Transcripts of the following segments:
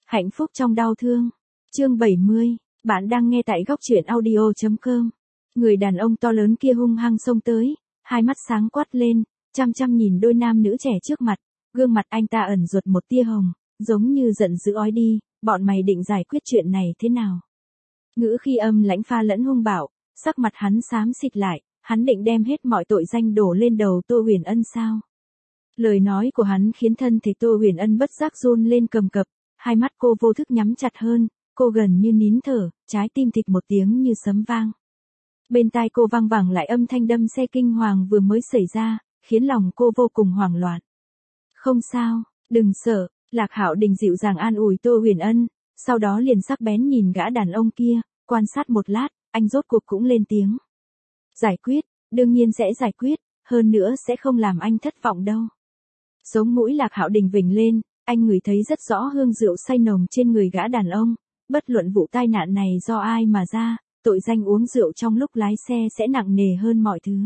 Hạnh phúc trong đau thương. Chương 70. Bạn đang nghe tại góc truyện audio.com. Người đàn ông to lớn kia hung hăng xông tới, hai mắt sáng quát lên, chăm chăm nhìn đôi nam nữ trẻ trước mặt. Gương mặt anh ta ẩn ruột một tia hồng, giống như giận dữ ói đi, bọn mày định giải quyết chuyện này thế nào? Ngữ khi âm lãnh pha lẫn hung bạo, sắc mặt hắn xám xịt lại, hắn định đem hết mọi tội danh đổ lên đầu Tô Huyền Ân sao? Lời nói của hắn khiến thân thể Tô Huyền Ân bất giác run lên cầm cập, hai mắt cô vô thức nhắm chặt hơn, cô gần như nín thở, trái tim thịch một tiếng như sấm vang. Bên tai cô vang vẳng lại âm thanh đâm xe kinh hoàng vừa mới xảy ra, khiến lòng cô vô cùng hoảng loạn. Không sao, đừng sợ, Lạc Hạo Đình dịu dàng an ủi Tô Huyền Ân, sau đó liền sắc bén nhìn gã đàn ông kia, quan sát một lát, anh rốt cuộc cũng lên tiếng. Giải quyết, đương nhiên sẽ giải quyết, hơn nữa sẽ không làm anh thất vọng đâu. Sống mũi Lạc Hạo Đình vểnh lên, anh ngửi thấy rất rõ hương rượu say nồng trên người gã đàn ông, bất luận vụ tai nạn này do ai mà ra, tội danh uống rượu trong lúc lái xe sẽ nặng nề hơn mọi thứ.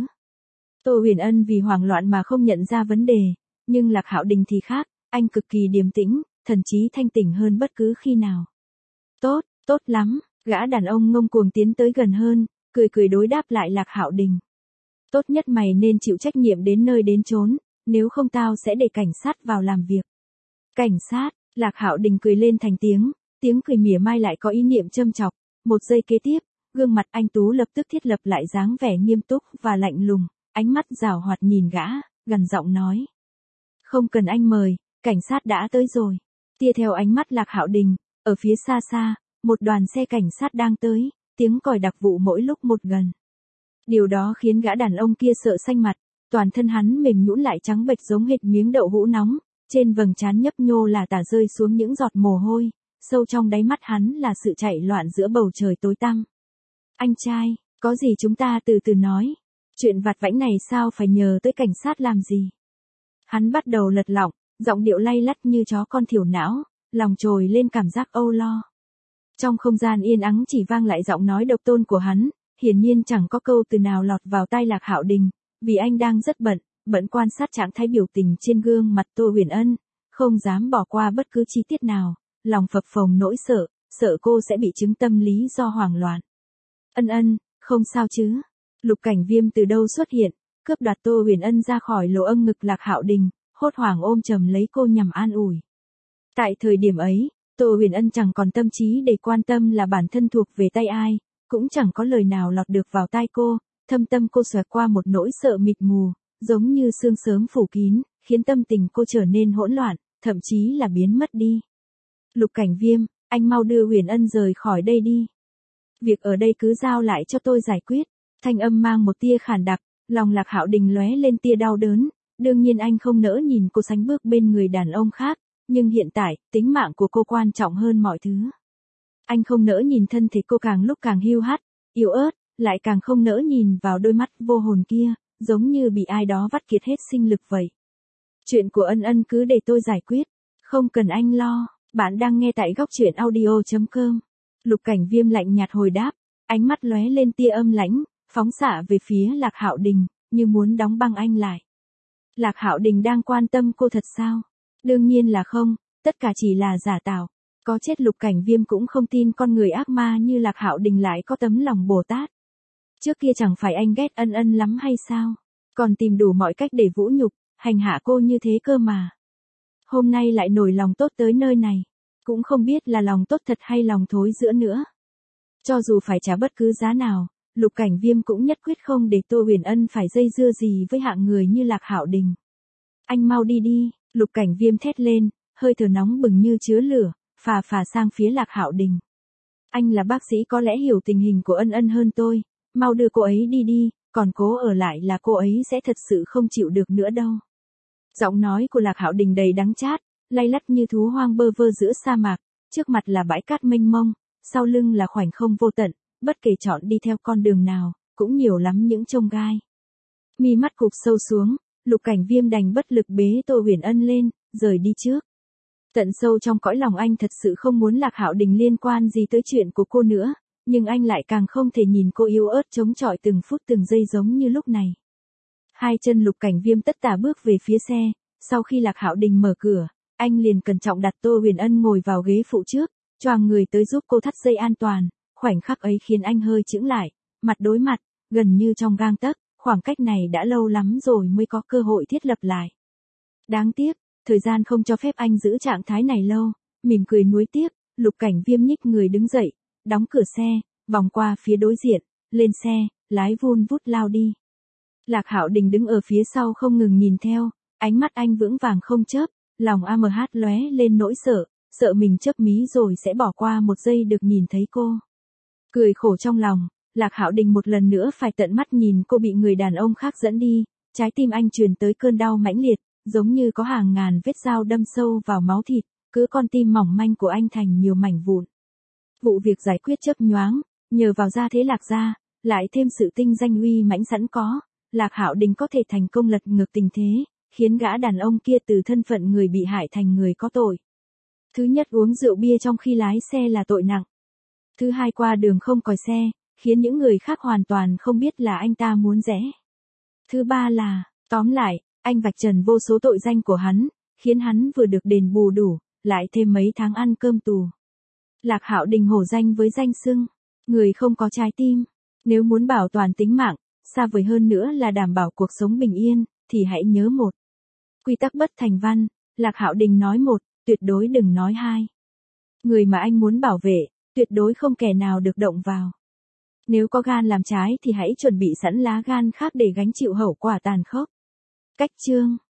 Tô Huyền Ân vì hoảng loạn mà không nhận ra vấn đề, nhưng Lạc Hạo Đình thì khác, anh cực kỳ điềm tĩnh, thần trí thanh tỉnh hơn bất cứ khi nào. Tốt, tốt lắm, gã đàn ông ngông cuồng tiến tới gần hơn, cười cười đối đáp lại Lạc Hạo Đình. Tốt nhất mày nên chịu trách nhiệm đến nơi đến chốn, nếu không tao sẽ để cảnh sát vào làm việc. Cảnh sát, Lạc Hạo Đình cười lên thành tiếng cười mỉa mai lại có ý niệm châm chọc, một giây kế tiếp, gương mặt anh Tú lập tức thiết lập lại dáng vẻ nghiêm túc và lạnh lùng, ánh mắt giảo hoạt nhìn gã, gần giọng nói. Không cần anh mời, cảnh sát đã tới rồi. Tia theo ánh mắt Lạc Hạo Đình, ở phía xa xa, một đoàn xe cảnh sát đang tới, tiếng còi đặc vụ mỗi lúc một gần. Điều đó khiến gã đàn ông kia sợ xanh mặt, toàn thân hắn mềm nhũn lại trắng bệch giống hệt miếng đậu hũ nóng, trên vầng trán nhấp nhô là tả rơi xuống những giọt mồ hôi, sâu trong đáy mắt hắn là sự chạy loạn giữa bầu trời tối tăm. Anh trai, có gì chúng ta từ từ nói, chuyện vặt vãnh này sao phải nhờ tới cảnh sát làm gì? Hắn bắt đầu lật lọng, giọng điệu lay lắt như chó con thiểu não, lòng trồi lên cảm giác âu lo. Trong không gian yên ắng chỉ vang lại giọng nói độc tôn của hắn, hiển nhiên chẳng có câu từ nào lọt vào tai Lạc Hạo Đình, vì anh đang rất bận quan sát trạng thái biểu tình trên gương mặt Tô Huyền Ân, không dám bỏ qua bất cứ chi tiết nào, lòng phập phồng nỗi sợ cô sẽ bị chứng tâm lý do hoảng loạn. Ân, không sao chứ? Lục Cảnh Viêm từ đâu xuất hiện, cướp đoạt Tô Huyền Ân ra khỏi lỗ âm ngực Lạc Hạo Đình, hốt hoảng ôm chầm lấy cô nhằm an ủi. Tại thời điểm ấy, Tô Huyền Ân chẳng còn tâm trí để quan tâm là bản thân thuộc về tay ai, cũng chẳng có lời nào lọt được vào tai cô, thâm tâm cô xoẹt qua một nỗi sợ mịt mù, giống như sương sớm phủ kín, khiến tâm tình cô trở nên hỗn loạn, thậm chí là biến mất đi. Lục Cảnh Viêm, anh mau đưa Huyền Ân rời khỏi đây đi. Việc ở đây cứ giao lại cho tôi giải quyết. Thanh âm mang một tia khàn đặc, lòng Lạc Hạo Đình lóe lên tia đau đớn, đương nhiên anh không nỡ nhìn cô sánh bước bên người đàn ông khác, nhưng hiện tại, tính mạng của cô quan trọng hơn mọi thứ. Anh không nỡ nhìn thân thể cô càng lúc càng hiu hắt, yếu ớt, lại càng không nỡ nhìn vào đôi mắt vô hồn kia, giống như bị ai đó vắt kiệt hết sinh lực vậy. Chuyện của Ân cứ để tôi giải quyết, không cần anh lo, bạn đang nghe tại góc truyện audio.com. Lục Cảnh Viêm lạnh nhạt hồi đáp, ánh mắt lóe lên tia âm lãnh, phóng xạ về phía Lạc Hạo Đình, như muốn đóng băng anh lại. Lạc Hạo Đình đang quan tâm cô thật sao? Đương nhiên là không, tất cả chỉ là giả tạo. Có chết Lục Cảnh Viêm cũng không tin con người ác ma như Lạc Hạo Đình lại có tấm lòng Bồ Tát. Trước kia chẳng phải anh ghét Ân lắm hay sao? Còn tìm đủ mọi cách để vũ nhục, hành hạ cô như thế cơ mà. Hôm nay lại nổi lòng tốt tới nơi này. Cũng không biết là lòng tốt thật hay lòng thối giữa nữa. Cho dù phải trả bất cứ giá nào, Lục Cảnh Viêm cũng nhất quyết không để Tô Huyền Ân phải dây dưa gì với hạng người như Lạc Hạo Đình. Anh mau đi đi, Lục Cảnh Viêm thét lên, hơi thở nóng bừng như chứa lửa, phà sang phía Lạc Hạo Đình. Anh là bác sĩ có lẽ hiểu tình hình của Ân hơn tôi, mau đưa cô ấy đi, còn cố ở lại là cô ấy sẽ thật sự không chịu được nữa đâu. Giọng nói của Lạc Hạo Đình đầy đắng chát, lay lắt như thú hoang bơ vơ giữa sa mạc, trước mặt là bãi cát mênh mông, sau lưng là khoảnh không vô tận, bất kể chọn đi theo con đường nào, cũng nhiều lắm những chông gai. Mi mắt cụp sâu xuống, Lục Cảnh Viêm đành bất lực bế Tô Huyền Ân lên, rời đi trước. Tận sâu trong cõi lòng anh thật sự không muốn Lạc Hạo Đình liên quan gì tới chuyện của cô nữa, nhưng anh lại càng không thể nhìn cô yếu ớt chống chọi từng phút từng giây giống như lúc này. Hai chân Lục Cảnh Viêm tất tả bước về phía xe, sau khi Lạc Hạo Đình mở cửa, anh liền cẩn trọng đặt Tô Huyền Ân ngồi vào ghế phụ trước, choàng người tới giúp cô thắt dây an toàn, khoảnh khắc ấy khiến anh hơi chững lại, mặt đối mặt, gần như trong gang tấc, khoảng cách này đã lâu lắm rồi mới có cơ hội thiết lập lại. Đáng tiếc, thời gian không cho phép anh giữ trạng thái này lâu, mỉm cười nuối tiếc, Lục Cảnh Viêm nhích người đứng dậy, đóng cửa xe, vòng qua phía đối diện, lên xe, lái vun vút lao đi. Lạc Hạo Đình đứng ở phía sau không ngừng nhìn theo, ánh mắt anh vững vàng không chớp, lòng AMH lóe lên nỗi sợ, sợ mình chớp mí rồi sẽ bỏ qua một giây được nhìn thấy cô. Cười khổ trong lòng, Lạc Hạo Đình một lần nữa phải tận mắt nhìn cô bị người đàn ông khác dẫn đi, trái tim anh truyền tới cơn đau mãnh liệt, giống như có hàng ngàn vết dao đâm sâu vào máu thịt, cứ con tim mỏng manh của anh thành nhiều mảnh vụn. Vụ việc giải quyết chớp nhoáng, nhờ vào gia thế Lạc gia, lại thêm sự tinh danh uy mãnh sẵn có, Lạc Hạo Đình có thể thành công lật ngược tình thế, khiến gã đàn ông kia từ thân phận người bị hại thành người có tội. Thứ nhất, uống rượu bia trong khi lái xe là tội nặng. Thứ hai, qua đường không còi xe, khiến những người khác hoàn toàn không biết là anh ta muốn rẽ. Thứ ba là, tóm lại, anh vạch trần vô số tội danh của hắn, khiến hắn vừa được đền bù đủ, lại thêm mấy tháng ăn cơm tù. Lạc Hạo Đình hổ danh với danh xưng, người không có trái tim. Nếu muốn bảo toàn tính mạng, xa vời hơn nữa là đảm bảo cuộc sống bình yên, thì hãy nhớ một. Quy tắc bất thành văn, Lạc Hạo Đình nói một, tuyệt đối đừng nói hai. Người mà anh muốn bảo vệ, tuyệt đối không kẻ nào được động vào. Nếu có gan làm trái thì hãy chuẩn bị sẵn lá gan khác để gánh chịu hậu quả tàn khốc. Cách chương